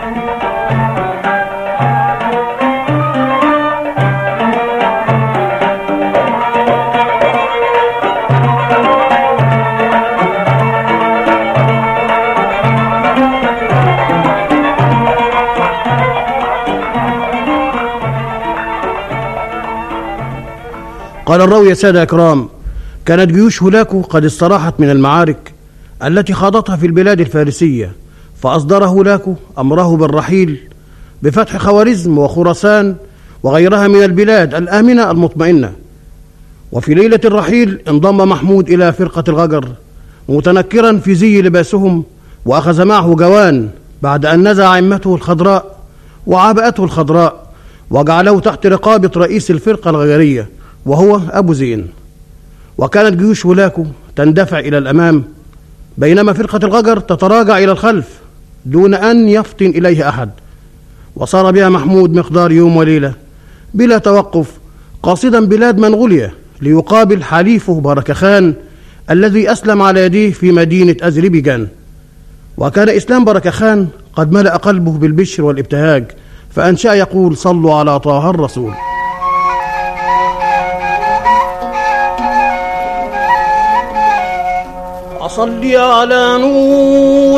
قال الراوي: يا سادة أكرام، كانت جيوش هولاكو قد استراحت من المعارك التي خاضتها في البلاد الفارسية، فأصدر هولاكو أمره بالرحيل بفتح خوارزم وخراسان وغيرها من البلاد الآمنة المطمئنة. وفي ليلة الرحيل انضم محمود إلى فرقة الغجر متنكرا في زي لباسهم، وأخذ معه جوان بعد أن نزع عمته الخضراء وعبأته الخضراء، وجعله تحت رقابة رئيس الفرقة الغجرية وهو أبو زين. وكانت جيوش هولاكو تندفع إلى الأمام، بينما فرقة الغجر تتراجع إلى الخلف دون أن يفطن إليه أحد. وصار بها محمود مقدار يوم وليلة بلا توقف، قاصدا بلاد منغوليا ليقابل حليفه بركخان الذي أسلم على يديه في مدينة أذربيجان. وكان إسلام بركخان قد ملأ قلبه بالبشر والابتهاج، فأنشأ يقول: صلوا على طه الرسول. أصلي على نور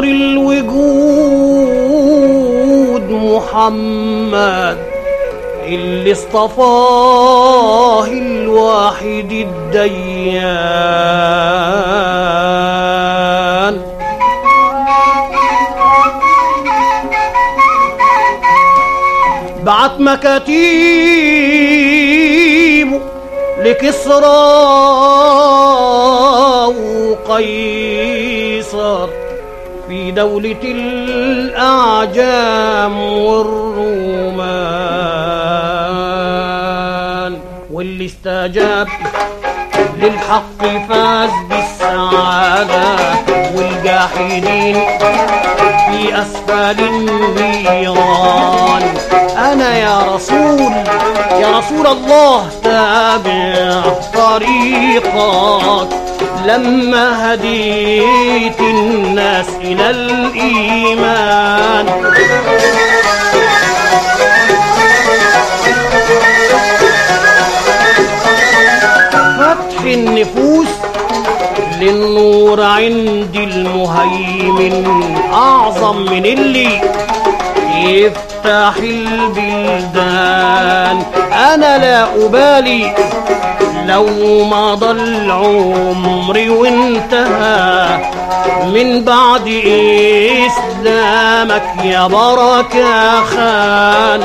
الوجود محمد اللي اصطفاه الواحد الديان، بعت مكاتيبه لكسرى وقيصر في دولة الأعجام والرومان، واللي استجاب للحق فاز بالسعادة، والجاحدين في أسفل النيران. أنا يا رسول الله تابع طريقك لما هديت الناس إلى الإيمان. فتح النفوس للنور عند المهيمن أعظم من اللي يفتح البلدان. أنا لا أبالي لو مضى العمر وانتهى من بعد إسلامك يا بركة خان.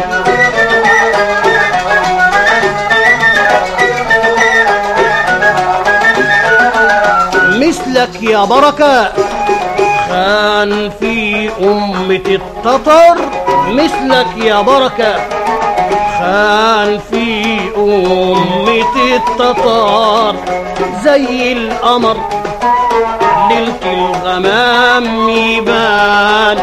مثلك يا بركة خان في أمة التتر، مثلك يا بركة خان في أمة التتار، زي القمر ليلة الغمام يبان.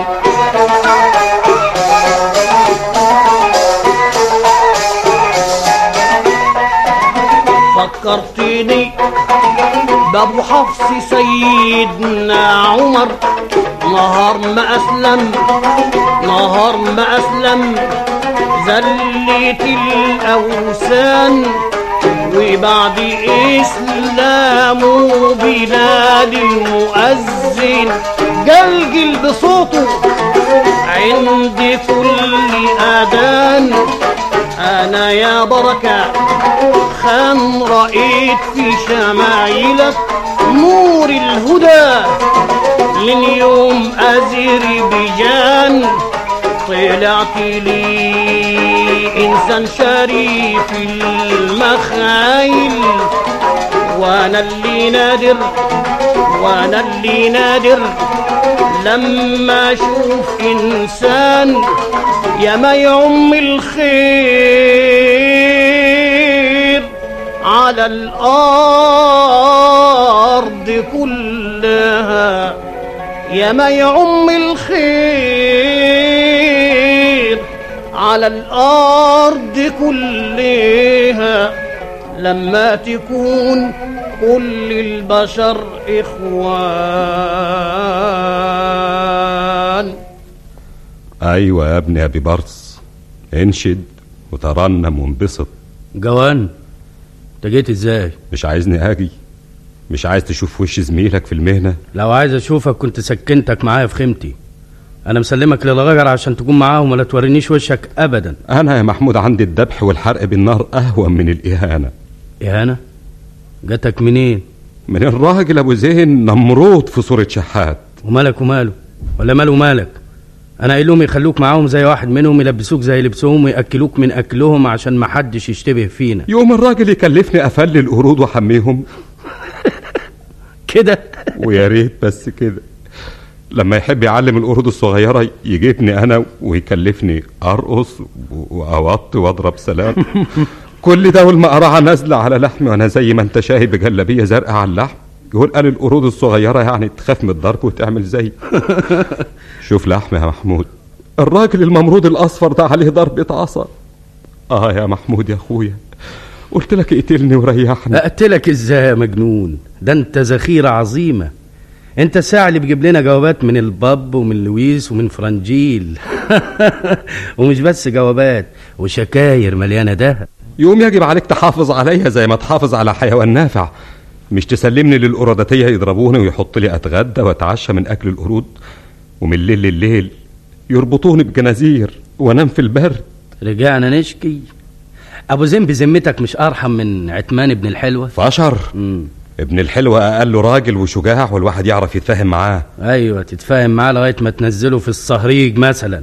فكرتني بابو حفص سيدنا عمر، نهار ما أسلم زلت الأوثان، وبعد إسلامه بلاد المؤذن جلجل بصوته عند كل أذان. أنا يا بركة خان رأيت في شمايلك نور الهدى من يوم أذربيجان. طلعت لي إنسان شريف المخايل، وأنا اللي نادر لما أشوف إنسان يا ما يعم الخير على الأرض كلها، يا ما يعم الخير على الأرض كلها، لما تكون كل البشر إخوان. ايوه يا ابني ابي برص، انشد وترنم وانبسط. جوان، انت جيت ازاي؟ مش عايزني اجي؟ مش عايز تشوف وش زميلك في المهنة؟ لو عايز اشوفك كنت سكنتك معايا في خيمتي. انا مسلمك للغجر عشان تكون معاهم ولا تورينيش وشك ابدا. انا يا محمود عندي الذبح والحرق بالنار اهون من الاهانة. اهانة؟ جاتك منين؟ من الراجل ابو زين نمرود في صورة شحات. ومالك وماله؟ ولا ماله ومالك؟ انا قايل لهم يخلوك معاهم زي واحد منهم، يلبسوك زي لبسهم وياكلوك من اكلهم عشان ما حدش يشتبه فينا. يوم الراجل يكلفني افلي القرود واحميهم كده؟ ويا ريت بس كده. لما يحب يعلم القرود الصغيرة يجيبني انا ويكلفني ارقص واوطي واضرب سلام. كل ده والمقرعة نازلة على لحمي وانا زي ما انت شايف بجلابية زرقاء على اللحم. يقول قال القرود الصغيرة يعني تخاف من الضرب وتعمل زي. شوف لحمي يا محمود، الراجل الممرود الاصفر ده عليه ضربة عصا. يا محمود يا اخويا، قلت لك اقتلني وريحني. اقتلك ازاي يا مجنون؟ ده انت ذخيرة عظيمة. انت الساعة اللي بيجيب لنا جوابات من الباب ومن لويس ومن فرنجيل. ومش بس جوابات وشكاير مليانة دهب. يوم يجب عليك تحافظ عليها زي ما تحافظ على حيوان نافع، مش تسلمني للقرادتية يضربوني ويحط لي اتغدى واتعشى من اكل القرود، ومن الليل لليل يربطوني بجنازير وانام في البرد. رجعنا نشكي. ابو زين بذمتك مش ارحم من عتمان ابن الحلوة؟ فاشر. ابن الحلوة اقل له راجل وشجاع والواحد يعرف يتفاهم معاه. ايوه تتفاهم معاه لغاية ما تنزله في الصهريج مثلا.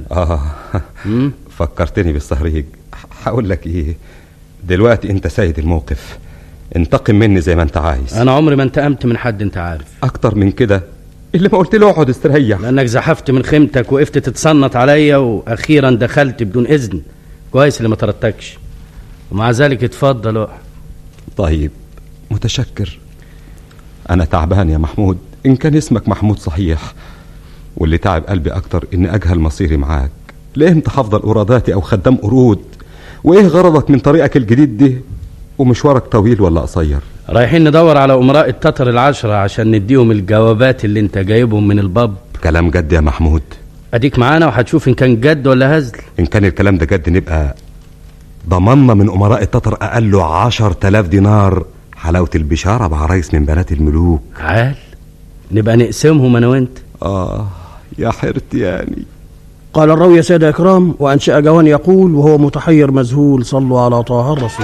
فكرتني بالصهريج. هقول لك ايه دلوقتي، انت سيد الموقف، انتقم مني زي ما انت عايز. انا عمري ما انتقمت من حد، انت عارف. اكتر من كده اللي ما قلت له اقعد استريح. لانك زحفت من خيمتك وقفت تتصنت عليا واخيرا دخلت بدون اذن. كويس اللي ما طردتكش، ومع ذلك اتفضل اقعد. طيب متشكر. انا تعبان يا محمود، ان كان اسمك محمود صحيح، واللي تعب قلبي اكتر اني اجهل مصيري معاك. ليه انت هفضل قراداتي او خدام قرود؟ وايه غرضك من طريقك الجديد ده؟ ومشوارك طويل ولا قصير؟ رايحين ندور على امراء التتر ال10 عشان نديهم الجوابات اللي انت جايبهم من الباب. كلام جد يا محمود؟ اديك معانا وهتشوف ان كان جد ولا هزل. ان كان الكلام ده جد نبقى ضمننا من امراء التتر اقل 10,000 دينار حلاوة البشارة بعرايس من بنات الملوك. عال نبقى نقسمهم انا وانت. يا حيرتي يعني. قال الراوي يا سادة إكرام، وأنشأ جوان يقول وهو متحير مذهول: صلوا على طه الرسول.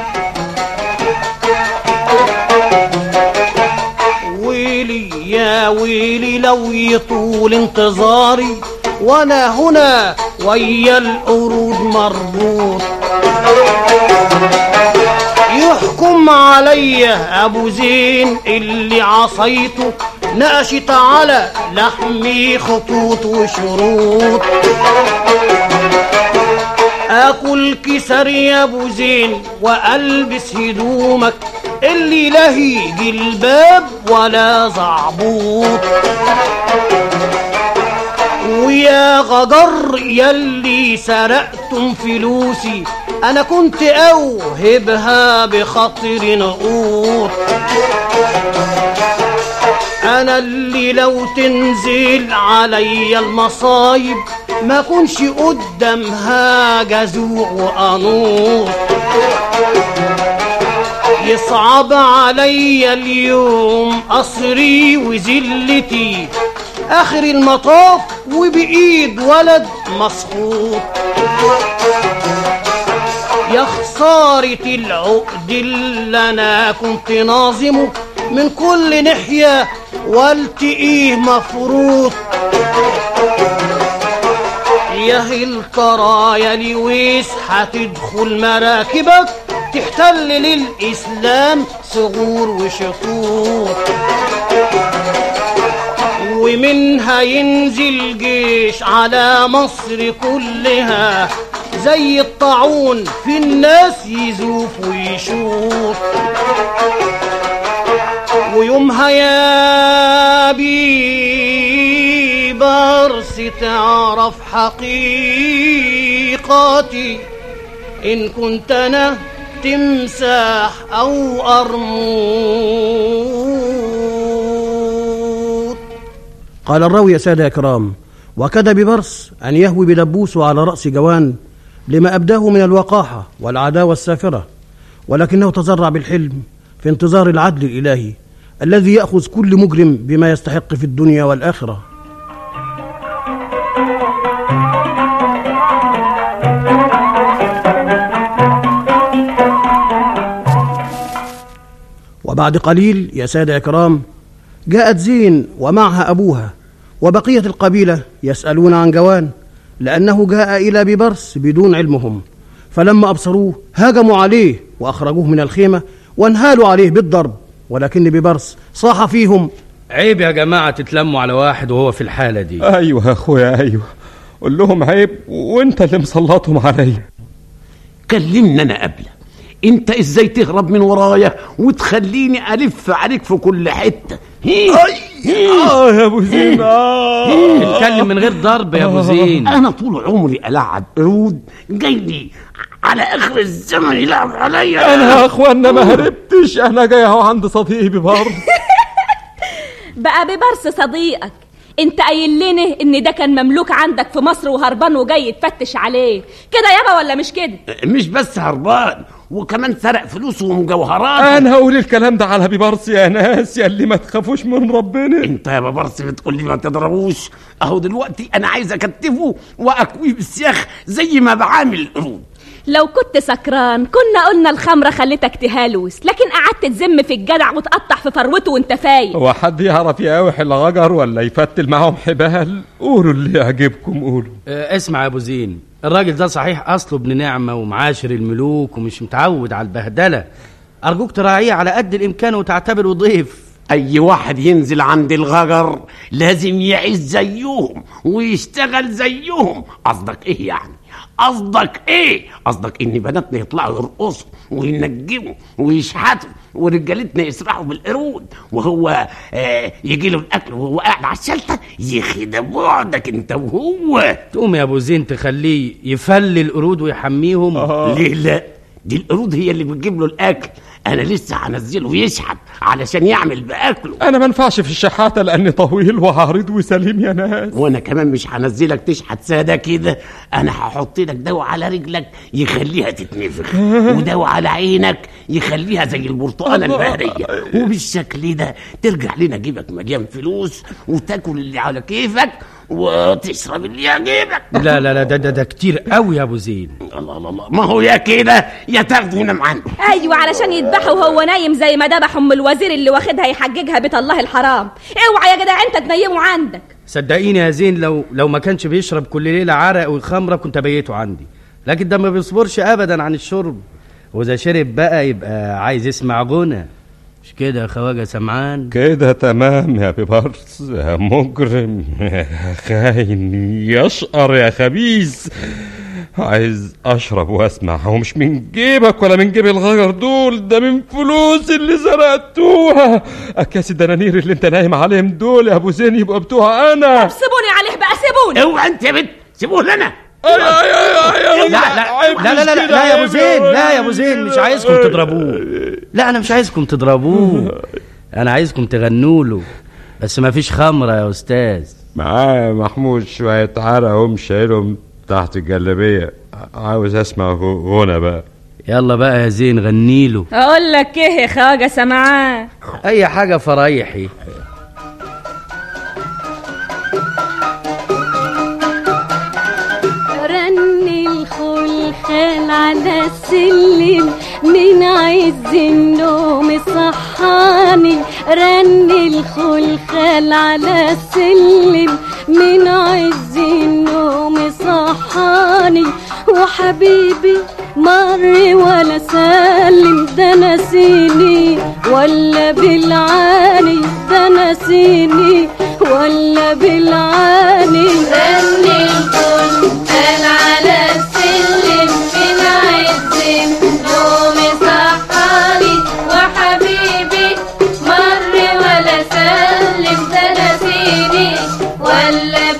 ويلي يا ويلي لو يطول انتظاري وانا هنا ويا القرود مربوط، يحكم عليا ابو زين اللي عصيته نقشت على لحمي خطوط وشروط. اكل كسر يا ابو زين والبس هدومك اللي لهي جلباب ولا زعبوط، ويا غجر يلي سرقتم فلوسي انا كنت اوهبها بخاطر نقوط. انا اللي لو تنزل عليا المصايب ما كنش قدامها جزوع وقنوط. يصعب عليا اليوم قصري وذلتي اخر المطاف وبايد ولد مسخوط. يا خسارة العقد اللي انا كنت ناظمه من كل ناحية والتقيه مفروض. يا هل ترى يا لويس هتدخل مراكبك تحتل للإسلام ثغور وشطوط، ومنها ينزل جيش على مصر كلها زي الطاعون في الناس يزوف ويشوط. ويومها يا بيبرس تعرف حقيقتي إن كنت أنا تمساح أو قرموط. قال الراوي يا سادة إكرام، وكاد ببرص أن يهوي بدبوسه على رأس جوان لما أبداه من الوقاحة والعداوة السافرة، ولكنه تزرع بالحلم في انتظار العدل الإلهي الذي يأخذ كل مجرم بما يستحق في الدنيا والآخرة. وبعد قليل يا سادة إكرام جاءت زين ومعها أبوها وبقية القبيلة يسألون عن جوان، لأنه جاء إلى ببرص بدون علمهم، فلما أبصروه هاجموا عليه وأخرجوه من الخيمة وانهالوا عليه بالضرب، ولكن ببرص صاح فيهم: عيب يا جماعة تتلموا على واحد وهو في الحالة دي. أيوة يا أخويا أيوة، قول لهم عيب وانت اللي مسلطهم عليا. كلمنا أنا قبله، انت ازاي تهرب من ورايا وتخليني ألف عليك في كل حتة؟ يا أبو زين اتكلم من غير ضرب يا أبو زين. أنا طول عمري ألعب قرود، جاي لي على آخر الزمن يلعب عليا. أنا يا أخوانا ما هربتش، أنا جاي أهو عند صديقي ببرص. بقى ببرص صديقك؟ انت قايل لنا ان ده كان مملوك عندك في مصر وهربان وجاي تفتش عليه كده يابا، ولا مش كده؟ مش بس هربان، وكمان سرق فلوسه ومجوهرات. انا هقول الكلام ده على ببرص يا ناس، يا اللي ما تخافوش من ربنا. انت يا ببرص بتقول لي ما تضربوش؟ اهو دلوقتي انا عايز اكتفه واكويه بالسياخ زي ما بعامل القرود. لو كنت سكران كنا قلنا الخمرة خلتك تهالوس، لكن قعدت تزم في الجدع وتقطع في فروته وانت فايق. هو حد يعرف يقاوح الغجر ولا يفتل معاهم حبال؟ قولوا اللي يعجبكم قولوا. اسمع يا ابو زين، الراجل ده صحيح اصله ابن نعمة ومعاشر الملوك ومش متعود على البهدلة، ارجوك تراعيه على قد الامكان وتعتبره ضيف. اي واحد ينزل عند الغجر لازم يعيش زيهم ويشتغل زيهم. قصدك ايه يعني؟ قصدك ايه؟ قصدك ان بناتنا يطلعوا يرقصوا وينجموا ويشحتوا ورجالتنا يسرحوا بالقرود وهو يجي له الاكل وهو قاعد على الشلته؟ يخدم بعدك انت وهو. تقوم يا ابو زين تخليه يفل القرود ويحميهم. ليه لا؟ دي القرود هي اللي بتجيب له الاكل، انا لسه هنزله يشحت علشان يعمل باكله. انا ما انفعش في الشحاته لاني طويل وعريض وسليم يا ناس. وانا كمان مش هنزلك تشحت ساده كده، انا هحط لك دواء على رجلك يخليها تتنفخ ودواء على عينك يخليها زي البرتقاله البهريه، وبالشكل ده ترجع لنا جيبك مليان فلوس وتاكل اللي على كيفك وتشرب اللي يعجبك. لا لا لا ده كتير قوي يا ابو زين. الله الله الله، ما هو يا كده يا تاخده هنا معانا. ايوه علشان يذبحه وهو نايم زي ما ذبح ام الوزير اللي واخدها يحججها بيت الله الحرام. اوعى يا جدع انت تنيمه عندك. صدقيني يا زين، لو ما كانش بيشرب كل ليله عرق وخمره كنت بيته عندي، لكن ده ما بيصبرش ابدا عن الشرب، واذا شرب بقى يبقى عايز يسمع غنى. مش كده يا خواجه سمعان؟ كده تمام يا ببرص يا مجرم يا خاين يا شقر يا خبيث. عايز اشرب واسمع، هو مش من جيبك ولا من جيب الغجر دول، ده من فلوس اللي سرقتوها. اكياس الدنانير اللي انت نايم عليهم دول يا ابو زين يبقى بتوع انا. طب سيبوني عليه بقى، سيبوني. اوعى انت يا بنت، سيبوه لنا. لا يا ابو زين، لا يا ابو زين، مش عايزكم تضربوه. لا انا مش عايزكم تضربوه، انا عايزكم تغنوا له، بس ما فيش خمره يا استاذ. معايا محمود شويه عرق هم شايلهم تحت الجلابيه، عاوز اسمع غنى بقى. يلا بقى يا زين غني له. اقول لك ايه يا خواجه سمعان؟ اي حاجه فرايحي. الخلخال على السلم من عز النوم صحاني، رن الخلخال على السلم من عز النوم صحاني، وحبيبي مر ولا سلم، ده نسيني ولا بالعاني، ده نسيني ولا بالعاني. رن الخلخال على السلم من عز النوم صحاني، وحبيبي مر ولا سلم، ده نسيني ولا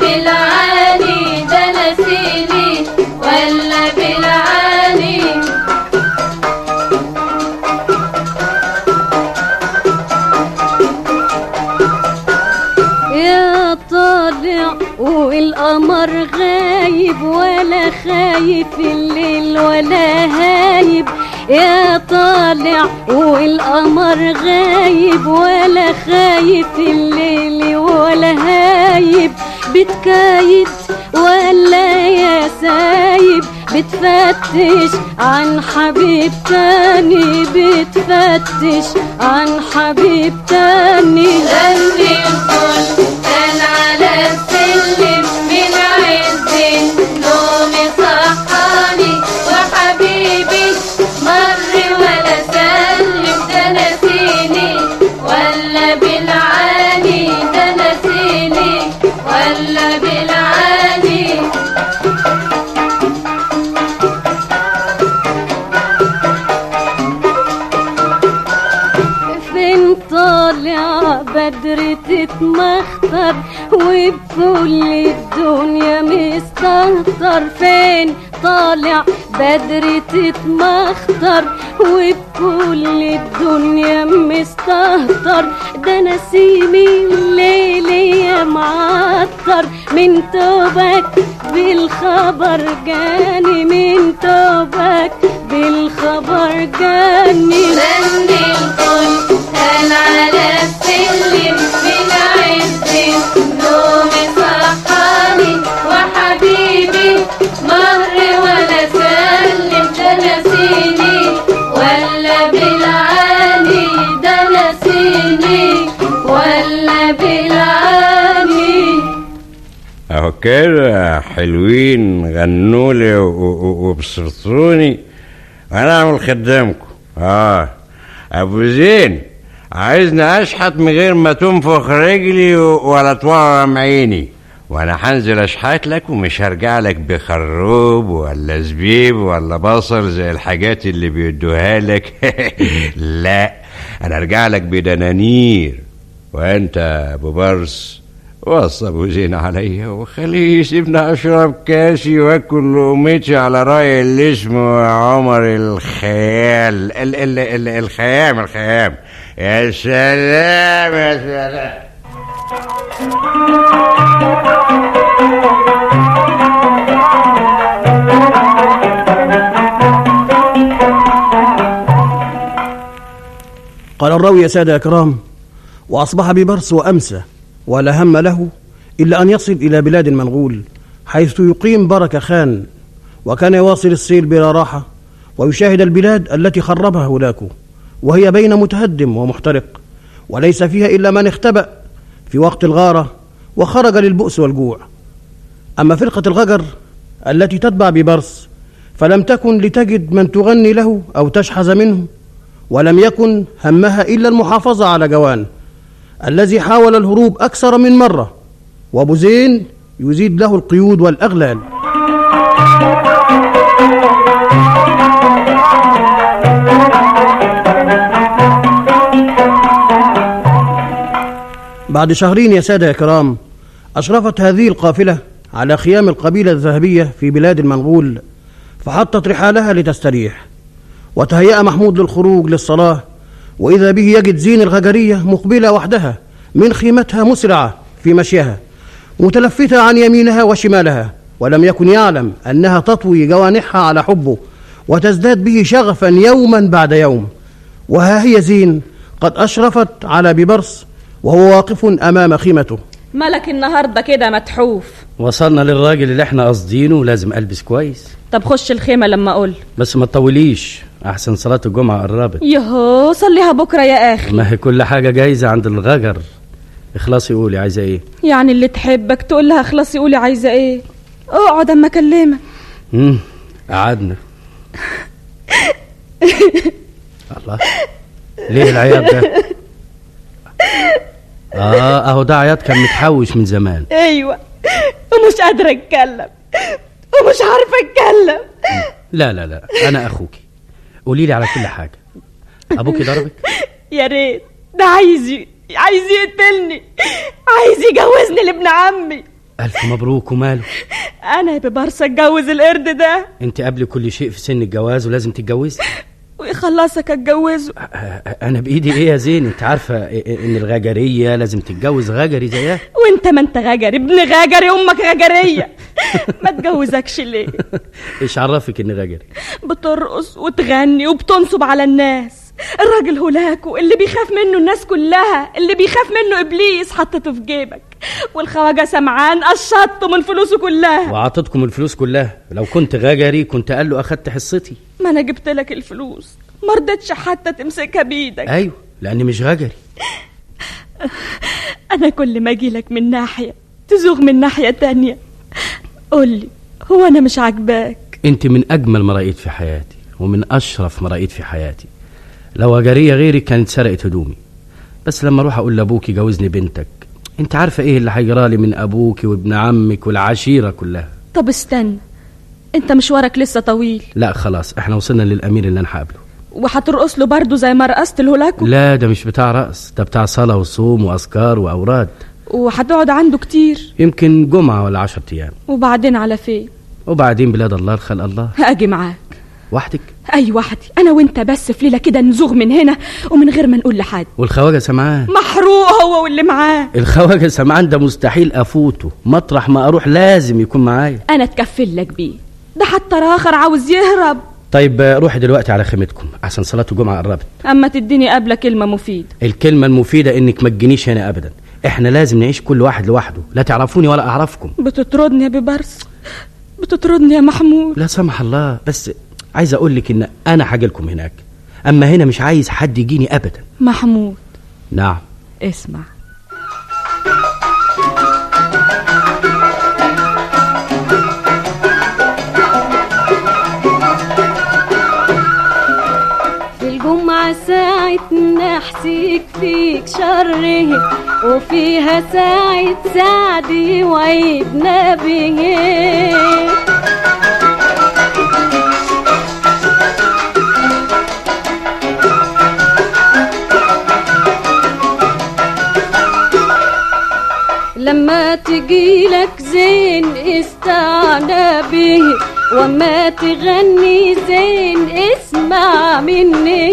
بالعاني، ده نسيني ولا بالعاني. ولا خايف الليل ولا هايب، يا طالع والقمر غايب، ولا خايف الليل ولا هايب، بتكايد ولا يا سايب، بتفتش عن حبيب تاني، بتفتش عن حبيب تاني. غني الكل كان على السلم من عز النوم صحاني، وحبيبي مر ولا سلم، ده نسيني ولا بالعاني، ده نسيني ولا بالعاني. فين طالع بدر تتمخطر وبكل الدنيا مستهتر، فين طالع بدر تتمخطر وبكل الدنيا مستهتر، ده نسيمي الليل يا معطر، من توبك بالخبر جاني، من توبك بالخبر جاني. غني الكل كان على السلم من عز النوم صحاني، وحبيبي مر ولا سلم، ده نسيني ولا بالعاني، ده نسيني ولا بالعاني. اهو كده حلوين غنولي وبسطوني وانا اعمل خدامكم. ابو زين عايزني اشحت من غير ما تنفخ رجلي ولا تورم عيني، وانا هنزل اشحت لك ومش هرجع لك بخروب ولا زبيب ولا بصل زي الحاجات اللي بيدوها لك. لا، انا ارجع لك بدنانير. وانت ابو برص وصى ابو زين عليا وخليه يسيبنا اشرب كاسي واكل لقمتي على راي اللي اسمه عمر الخيال. الخيام. يا سلام يا سلام. قال الراوي يا سادة أكرام: وأصبح ببرص وأمسى ولا هم له إلا أن يصل إلى بلاد المنغول، حيث يقيم بركة خان، وكان يواصل السير بلا راحة ويشاهد البلاد التي خربها هولاكو، وهي بين متهدم ومحترق، وليس فيها إلا من اختبأ في وقت الغارة وخرج للبؤس والجوع. أما فرقة الغجر التي تتبع ببرص فلم تكن لتجد من تغني له أو تشحذ منه، ولم يكن همها إلا المحافظة على جوان الذي حاول الهروب أكثر من مرة، وأبو زين يزيد له القيود والأغلال. بعد شهرين يا سادة يا كرام أشرفت هذه القافلة على خيام القبيلة الذهبية في بلاد المنغول، فحطت رحالها لتستريح، وتهيأ محمود للخروج للصلاة، وإذا به يجد زين الغجرية مقبلة وحدها من خيمتها مسرعة في مشيها متلفتة عن يمينها وشمالها، ولم يكن يعلم أنها تطوي جوانحها على حبه وتزداد به شغفا يوما بعد يوم. وها هي زين قد أشرفت على ببرص وهو واقف أمام خيمته. مالك النهاردة كده متحوف؟ وصلنا للراجل اللي احنا قاصدينه ولازم ألبس كويس. طب خش الخيمة لما أقول، بس ما تطوليش أحسن صلاة الجمعة قربت. يهو صليها بكرة يا أخي. ما هي كل حاجة جايزة عند الغجر. اخلصي قولي عايزة ايه؟ يعني اللي تحبك تقول لها اخلصي قولي عايزة ايه. اقعد اما اكلمك. قعدنا. الله، ليه العياط ده؟ اهو ده عياط كان متحوش من زمان. ايوه، ومش قادرة اتكلم ومش عارفة اتكلم. لا لا لا، انا اخوكي، قولي لي على كل حاجة. ابوكي ضربك؟ يا ريت، ده عايز يقتلني، عايز يجوزني لابن عمي. الف مبروك. وماله؟ انا يا ببرص اتجوز القرد ده. انت قبل كل شيء في سن الجواز ولازم تتجوزي. ويخلصك اتجوزه. انا بايدي ايه يا زين؟ انت عارفه ان الغجريه لازم تتجوز غجري زيها. وانت ما انت غجري، ابن غجري، امك غجريه. ما تجوزكش ليه؟ ايش عرفك اني غجري؟ بترقص وتغني وبتنصب على الناس. الراجل هولاكو اللي بيخاف منه الناس كلها، اللي بيخاف منه ابليس حطته في جيبك، والخواجه سمعان قشطته من فلوسه كلها. وعطتكم الفلوس كلها. لو كنت غجري كنت قال له اخدت حصتي. ما انا جبت لك الفلوس، ما رضيتش حتى تمسكها بايدك. ايوه لاني مش غجري. انا كل ما اجي لك من ناحيه تزوغ من ناحيه تانية. قولي، هو انا مش عاجباك؟ انت من اجمل ما رأيت في حياتي، ومن اشرف ما رأيت في حياتي. لو غجريه غيري كانت سرقت هدومي. بس لما اروح اقول لابوكي جوزني بنتك، انت عارفه ايه اللي هيجرالي من ابوكي وابن عمك والعشيره كلها. طب استنى، انت مشوارك لسه طويل. لا خلاص، احنا وصلنا للامير اللي انا هقابله. وهترقص له برضه زي ما رقصت الهولاكو؟ لا ده مش بتاع رقص، ده بتاع صلاه وصوم واذكار واوراد. وهتقعد عنده كتير؟ يمكن جمعه ولا 10 ايام. وبعدين على فين؟ وبعدين بلاد الله الخلق الله. اجي معاك. وحدك؟ اي وحدي، انا وانت بس في ليله كده نزوغ من هنا ومن غير ما نقول لحد. والخواجه سمعان محروق هو واللي معاه. الخواجه سمعان ده مستحيل افوته، مطرح ما اروح لازم يكون معايا. انا اتكفل لك بيه، ده حتى راخر عاوز يهرب. طيب روحي دلوقتي على خيمتكم احسن صلاه الجمعه قربت. اما تديني قبل كلمه مفيده. الكلمه المفيده انك ما تجينيش هنا ابدا. احنا لازم نعيش كل واحد لوحده، لا تعرفوني ولا اعرفكم. بتطردني يا ببرس، بتطردني يا محمود. لا سمح الله، بس عايز اقول لك ان انا هاجي لكم هناك، اما هنا مش عايز حد يجيني ابدا. محمود. نعم. اسمع، في الجمعة ساعة نحسك فيك شره، وفيها ساعة سعدي وعيد نبيه. لما تجيلك زين استعنى به، وما تغني زين اسمع مني.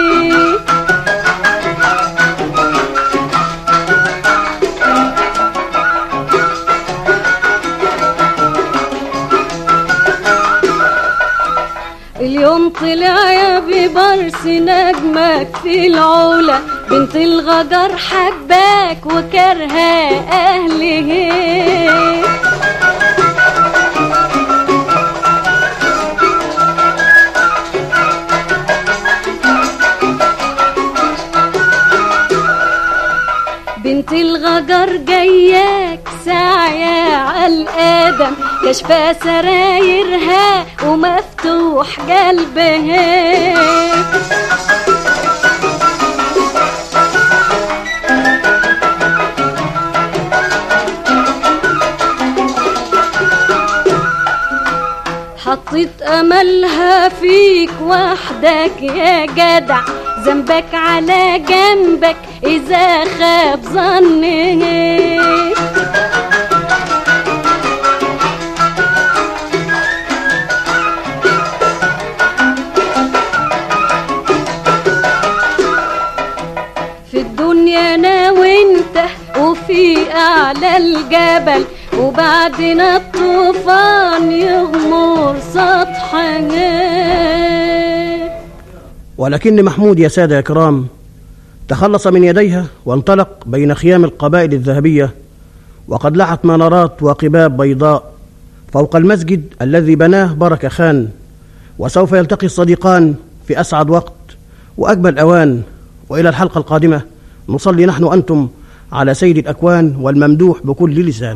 اليوم طلع يا ببرس نجمك في العلا، بنت الغجر حباك وكرها أهله. بنت الغجر جاياك ساعية عالآدم، كشفة سرايرها ومفتوح قلبها. حطيت أملها فيك وحدك يا جدع، ذنبك على جنبك إذا خاب ظنك. في الدنيا أنا وإنت وفي أعلى الجبل، وبعدنا الطوفان يغمر سطحنا. ولكن محمود يا سادة يا كرام تخلص من يديها وانطلق بين خيام القبائل الذهبية، وقد لحت منارات وقباب بيضاء فوق المسجد الذي بناه بركة خان. وسوف يلتقي الصديقان في أسعد وقت وأجمل أوان. وإلى الحلقة القادمة نصلي نحن أنتم على سيد الأكوان والممدوح بكل لسان.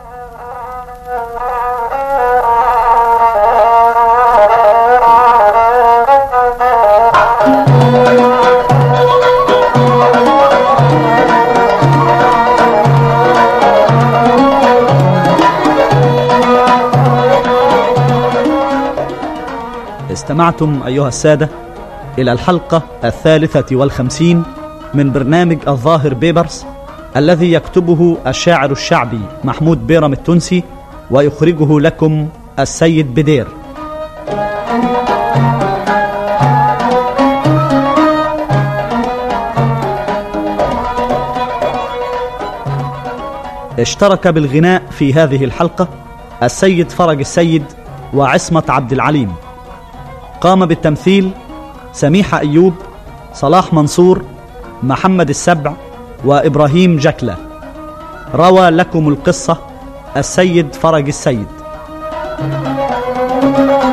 استمعتم أيها السادة إلى الحلقة 53 من برنامج الظاهر بيبرس، الذي يكتبه الشاعر الشعبي محمود بيرم التونسي، ويخرجه لكم السيد بدير. اشترك بالغناء في هذه الحلقة السيد فرج السيد وعصمة عبد العليم. قام بالتمثيل سميحة أيوب، صلاح منصور، محمد السبع، وإبراهيم جكلة. روى لكم القصة السيد فرج السيد.